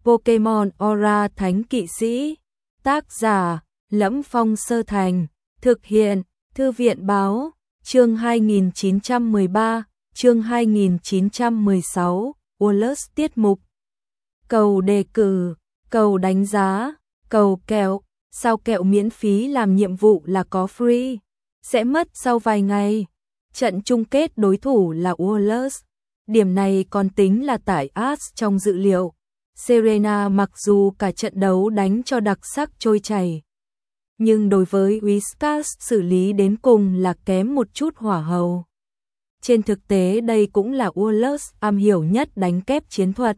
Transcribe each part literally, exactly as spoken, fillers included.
Pokemon Aura Thánh Kỵ Sĩ. Tác giả: Lẫm Phong Sơ Thành. Thực hiện: Thư viện báo. Chương hai nghìn chín trăm mười ba, chương hai nghìn chín trăm mười sáu, Wallace tiết mục. Cầu đề cử, cầu đánh giá, cầu kẹo, sao kẹo miễn phí làm nhiệm vụ là có free, sẽ mất sau vài ngày. Trận chung kết đối thủ là Wallace. Điểm này còn tính là tải Ash trong dự liệu. Serena mặc dù cả trận đấu đánh cho đặc sắc trôi chảy, nhưng đối với Whiskas xử lý đến cùng là kém một chút hỏa hầu. Trên thực tế đây cũng là Wallace am hiểu nhất đánh kép chiến thuật.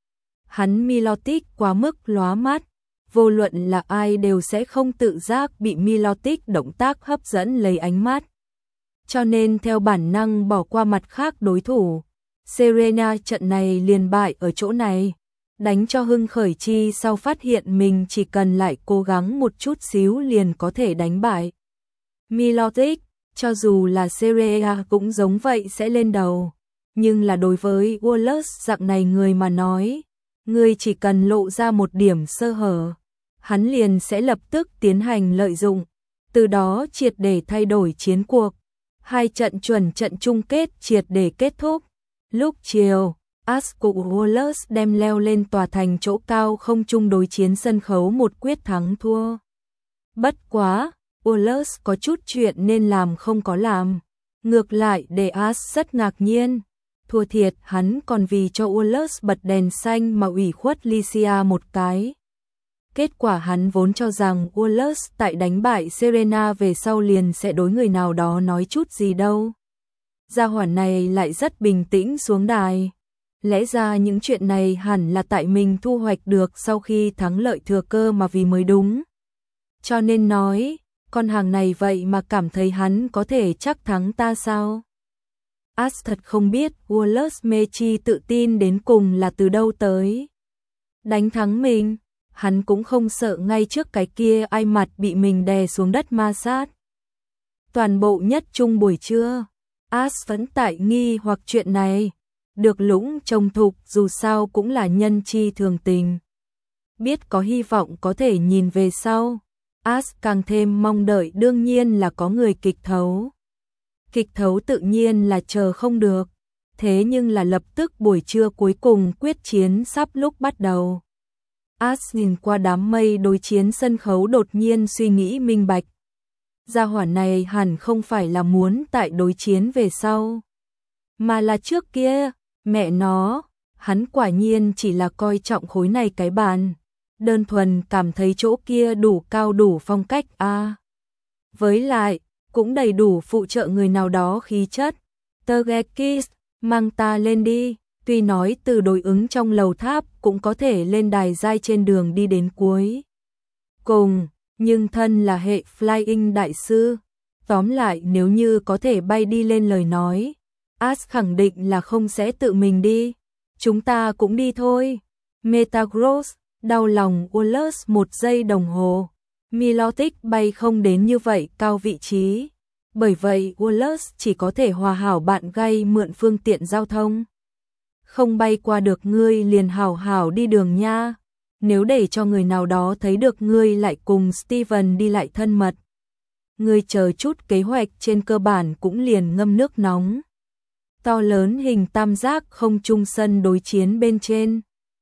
Hắn Milotic quá mức lóa mắt, vô luận là ai đều sẽ không tự giác bị Milotic động tác hấp dẫn lấy ánh mắt. Cho nên theo bản năng bỏ qua mặt khác đối thủ. Serena trận này liền bại ở chỗ này, đánh cho hưng khởi chi sau phát hiện mình chỉ cần lại cố gắng một chút xíu liền có thể đánh bại Milotic. Cho dù là Serena cũng giống vậy sẽ lên đầu, nhưng là đối với Wallace dạng này người mà nói, người chỉ cần lộ ra một điểm sơ hở, hắn liền sẽ lập tức tiến hành lợi dụng, từ đó triệt để thay đổi chiến cuộc. Hai trận chuẩn trận chung kết triệt để kết thúc. Lúc chiều, Ash cùng Wallace đem leo lên tòa thành chỗ cao không chung đối chiến sân khấu một quyết thắng thua. Bất quá, Wallace có chút chuyện nên làm không có làm. Ngược lại để Ash rất ngạc nhiên. Thua thiệt hắn còn vì cho Wallace bật đèn xanh mà ủy khuất Licia một cái. Kết quả hắn vốn cho rằng Wallace tại đánh bại Serena về sau liền sẽ đối người nào đó nói chút gì đâu. Gia hỏa này lại rất bình tĩnh xuống đài. Lẽ ra những chuyện này hẳn là tại mình thu hoạch được sau khi thắng lợi thừa cơ mà vì mới đúng. Cho nên nói, con hàng này vậy mà cảm thấy hắn có thể chắc thắng ta sao? Ash thật không biết Wallace mê chi tự tin đến cùng là từ đâu tới. Đánh thắng mình, hắn cũng không sợ ngay trước cái kia ai mặt bị mình đè xuống đất ma sát. Toàn bộ nhất chung buổi trưa, Ash vẫn tại nghi hoặc chuyện này. Được Lũng trông thục dù sao cũng là nhân chi thường tình. Biết có hy vọng có thể nhìn về sau, Ash càng thêm mong đợi đương nhiên là có người kịch thấu. Kịch thấu tự nhiên là chờ không được, thế nhưng là lập tức buổi trưa cuối cùng quyết chiến sắp lúc bắt đầu. Ash nhìn qua đám mây đối chiến sân khấu đột nhiên suy nghĩ minh bạch. Gia hỏa này hẳn không phải là muốn tại đối chiến về sau, mà là trước kia, mẹ nó, hắn quả nhiên chỉ là coi trọng khối này cái bàn. Đơn thuần cảm thấy chỗ kia đủ cao đủ phong cách a. À. Với lại, cũng đầy đủ phụ trợ người nào đó khí chất. Togekiss, mang ta lên đi. Tuy nói từ đối ứng trong lầu tháp cũng có thể lên đài giai trên đường đi đến cuối cùng, nhưng thân là hệ Flying đại sư. Tóm lại nếu như có thể bay đi lên lời nói, Ash khẳng định là không sẽ tự mình đi. Chúng ta cũng đi thôi. Metagross, đau lòng Wallace một giây đồng hồ. Milotic bay không đến như vậy cao vị trí. Bởi vậy Wallace chỉ có thể hòa hảo bạn gay mượn phương tiện giao thông. Không bay qua được ngươi liền hảo hảo đi đường nha. Nếu để cho người nào đó thấy được ngươi lại cùng Steven đi lại thân mật, ngươi chờ chút kế hoạch trên cơ bản cũng liền ngâm nước nóng. To lớn hình tam giác không trung sân đối chiến bên trên.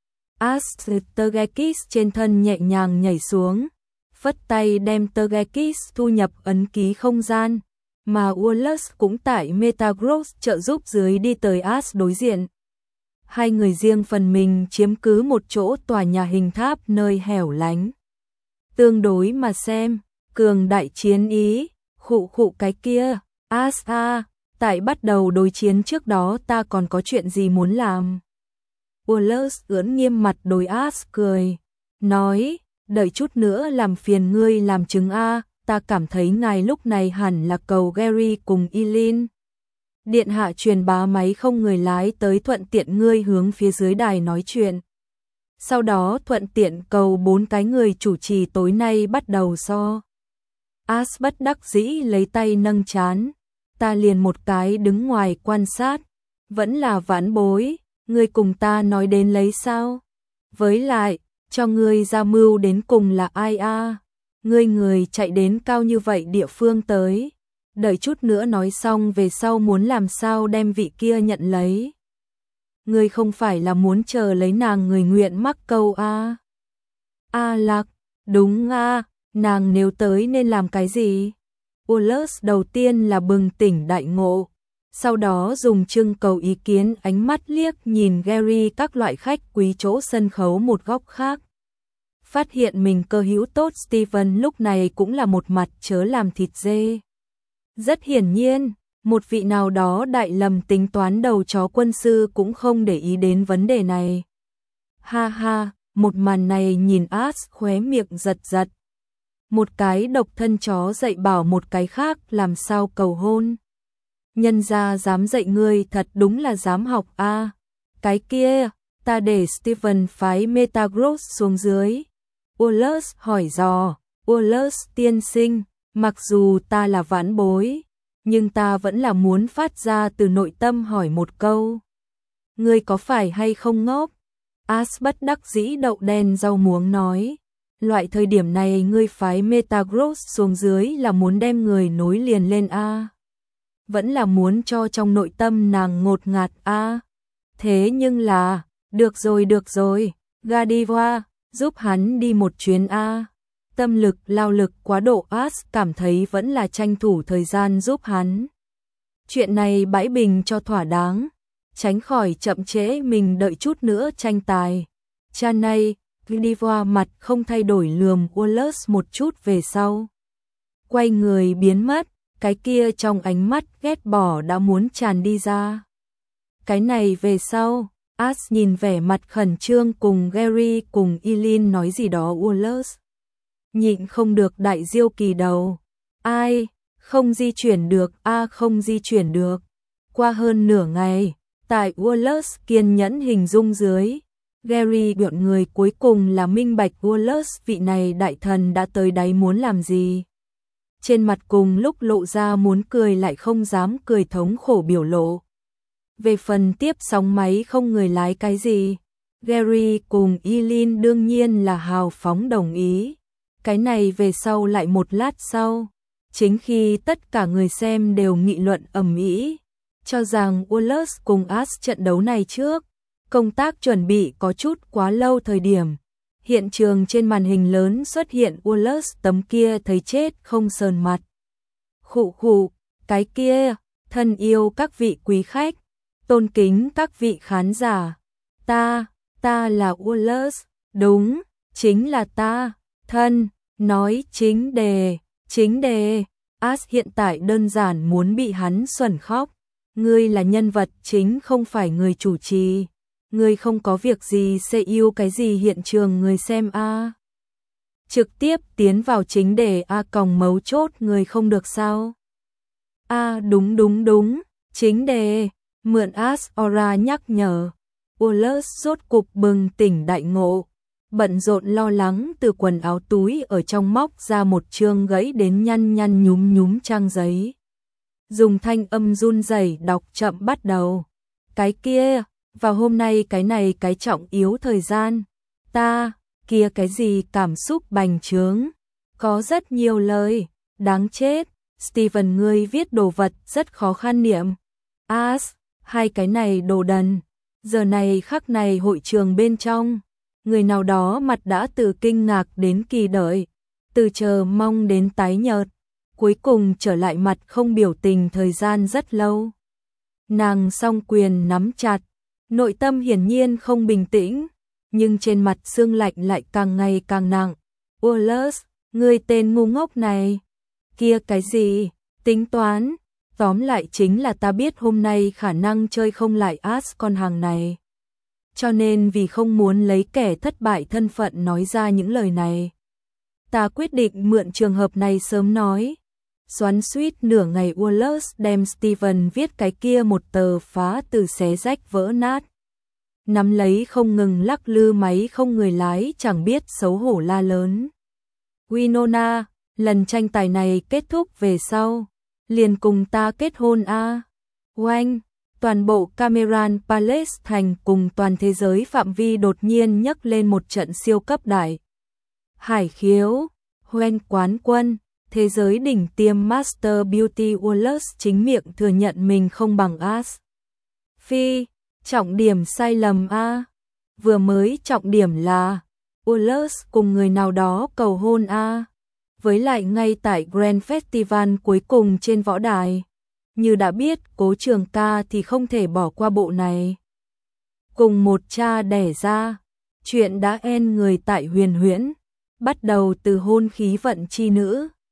Ash Togekiss trên thân nhẹ nhàng nhảy xuống, phất tay đem Togekiss thu nhập ấn ký không gian, mà Wallace cũng tại Metagross trợ giúp dưới đi tới Ash đối diện. Hai người riêng phần mình chiếm cứ một chỗ tòa nhà hình tháp nơi hẻo lánh. Tương đối mà xem, cường đại chiến ý, khụ khụ cái kia, Ash a, tại bắt đầu đối chiến trước đó ta còn có chuyện gì muốn làm. Wallace ưỡn nghiêm mặt đối Ash cười, nói, đợi chút nữa làm phiền ngươi làm chứng a, ta cảm thấy ngài lúc này hẳn là cầu Gary cùng Eileen. Điện hạ truyền bá máy không người lái tới thuận tiện ngươi hướng phía dưới đài nói chuyện. Sau đó thuận tiện cầu bốn cái người chủ trì tối nay bắt đầu so. Ash bất đắc dĩ lấy tay nâng trán. Ta liền một cái đứng ngoài quan sát. Vẫn là vãn bối, ngươi cùng ta nói đến lấy sao? Với lại, cho ngươi ra mưu đến cùng là ai a? Ngươi người chạy đến cao như vậy địa phương tới. Đợi chút nữa nói xong về sau muốn làm sao đem vị kia nhận lấy. Ngươi không phải là muốn chờ lấy nàng người nguyện mắc câu a? A Lạc, đúng a, nàng nếu tới nên làm cái gì? Wallace đầu tiên là bừng tỉnh đại ngộ, sau đó dùng trưng cầu ý kiến ánh mắt liếc nhìn Gary các loại khách quý chỗ sân khấu một góc khác. Phát hiện mình cơ hữu tốt Steven lúc này cũng là một mặt chớ làm thịt dê. Rất hiển nhiên, một vị nào đó đại lầm tính toán đầu chó quân sư cũng không để ý đến vấn đề này. Ha ha, một màn này nhìn As khóe miệng giật giật. Một cái độc thân chó dạy bảo một cái khác làm sao cầu hôn. Nhân gia dám dạy ngươi thật đúng là dám học a. À. Cái kia, ta để Steven phái Metagross xuống dưới. Wallace hỏi dò, Wallace tiên sinh, mặc dù ta là vãn bối, nhưng ta vẫn là muốn phát ra từ nội tâm hỏi một câu. Ngươi có phải hay không ngốc? As bất đắc dĩ đậu đen rau muống nói. Loại thời điểm này ngươi phái Metagross xuống dưới là muốn đem người nối liền lên a? Vẫn là muốn cho trong nội tâm nàng ngột ngạt a? Thế nhưng là, được rồi được rồi, Gadiva, giúp hắn đi một chuyến a. Tâm lực lao lực quá độ As cảm thấy vẫn là tranh thủ thời gian giúp hắn. Chuyện này bãi bình cho thỏa đáng, tránh khỏi chậm trễ mình đợi chút nữa tranh tài. Cha này, Gadiva mặt không thay đổi lườm Wallace một chút về sau. Quay người biến mất, cái kia trong ánh mắt ghét bỏ đã muốn tràn đi ra. Cái này về sau, As nhìn vẻ mặt khẩn trương cùng Gary cùng Eileen nói gì đó Wallace. Nhịn không được đại diêu kỳ đầu. Ai, không di chuyển được, a à, không di chuyển được. Qua hơn nửa ngày, tại Wallace kiên nhẫn hình dung dưới, Gary gượng người cuối cùng là minh bạch Wallace vị này đại thần đã tới đáy muốn làm gì. Trên mặt cùng lúc lộ ra muốn cười lại không dám cười thống khổ biểu lộ. Về phần tiếp sóng máy không người lái cái gì, Gary cùng Eileen đương nhiên là hào phóng đồng ý. Cái này về sau lại một lát sau, chính khi tất cả người xem đều nghị luận ầm ĩ, cho rằng Wallace cùng As trận đấu này trước, công tác chuẩn bị có chút quá lâu thời điểm. Hiện trường trên màn hình lớn xuất hiện Wallace tấm kia thấy chết không sờn mặt. Khụ khụ, cái kia, thân yêu các vị quý khách, tôn kính các vị khán giả. Ta, ta là Wallace, đúng, chính là ta, thân, nói chính đề, chính đề. As hiện tại đơn giản muốn bị hắn xuẩn khóc. Ngươi là nhân vật chính không phải người chủ trì. Ngươi không có việc gì sẽ yêu cái gì hiện trường người xem a. À. Trực tiếp tiến vào chính đề a à, còng mấu chốt người không được sao? A à, đúng đúng đúng, chính đề, mượn As Aura nhắc nhở. Wallace rốt cục bừng tỉnh đại ngộ, bận rộn lo lắng từ quần áo túi ở trong móc ra một chương gãy đến nhăn nhăn nhúm nhúm trang giấy. Dùng thanh âm run rẩy đọc chậm bắt đầu. Cái kia, vào hôm nay cái này cái trọng yếu thời gian, ta, kia cái gì cảm xúc bành trướng, có rất nhiều lời, đáng chết, Steven ngươi viết đồ vật rất khó khăn niệm. As, hai cái này đồ đần, giờ này khắc này hội trường bên trong, người nào đó mặt đã từ kinh ngạc đến kỳ đợi, từ chờ mong đến tái nhợt, cuối cùng trở lại mặt không biểu tình thời gian rất lâu. Nàng song quyền nắm chặt, nội tâm hiển nhiên không bình tĩnh, nhưng trên mặt xương lạnh lại càng ngày càng nặng. Wallace, ngươi tên ngu ngốc này, kia cái gì, tính toán, tóm lại chính là ta biết hôm nay khả năng chơi không lại As con hàng này. Cho nên vì không muốn lấy kẻ thất bại thân phận nói ra những lời này, ta quyết định mượn trường hợp này sớm nói. Xoắn suýt nửa ngày Wallace đem Steven viết cái kia một tờ phá từ xé rách vỡ nát. Nắm lấy không ngừng lắc lư máy không người lái chẳng biết xấu hổ la lớn. Winona, lần tranh tài này kết thúc về sau, liền cùng ta kết hôn a. À. Oanh, toàn bộ Cameron Palace thành cùng toàn thế giới phạm vi đột nhiên nhấc lên một trận siêu cấp đại hải khiếu, hoen quán quân, thế giới đỉnh tiêm Master Beauty Awards chính miệng thừa nhận mình không bằng As. Phi, trọng điểm sai lầm a. Vừa mới trọng điểm là Awards cùng người nào đó cầu hôn a. Với lại ngay tại Grand Festival cuối cùng trên võ đài. Như đã biết Cố Trường Ca thì không thể bỏ qua bộ này. Cùng một cha đẻ ra, chuyện đã en người tại Huyền Huyễn, bắt đầu từ hôn khí vận chi nữ.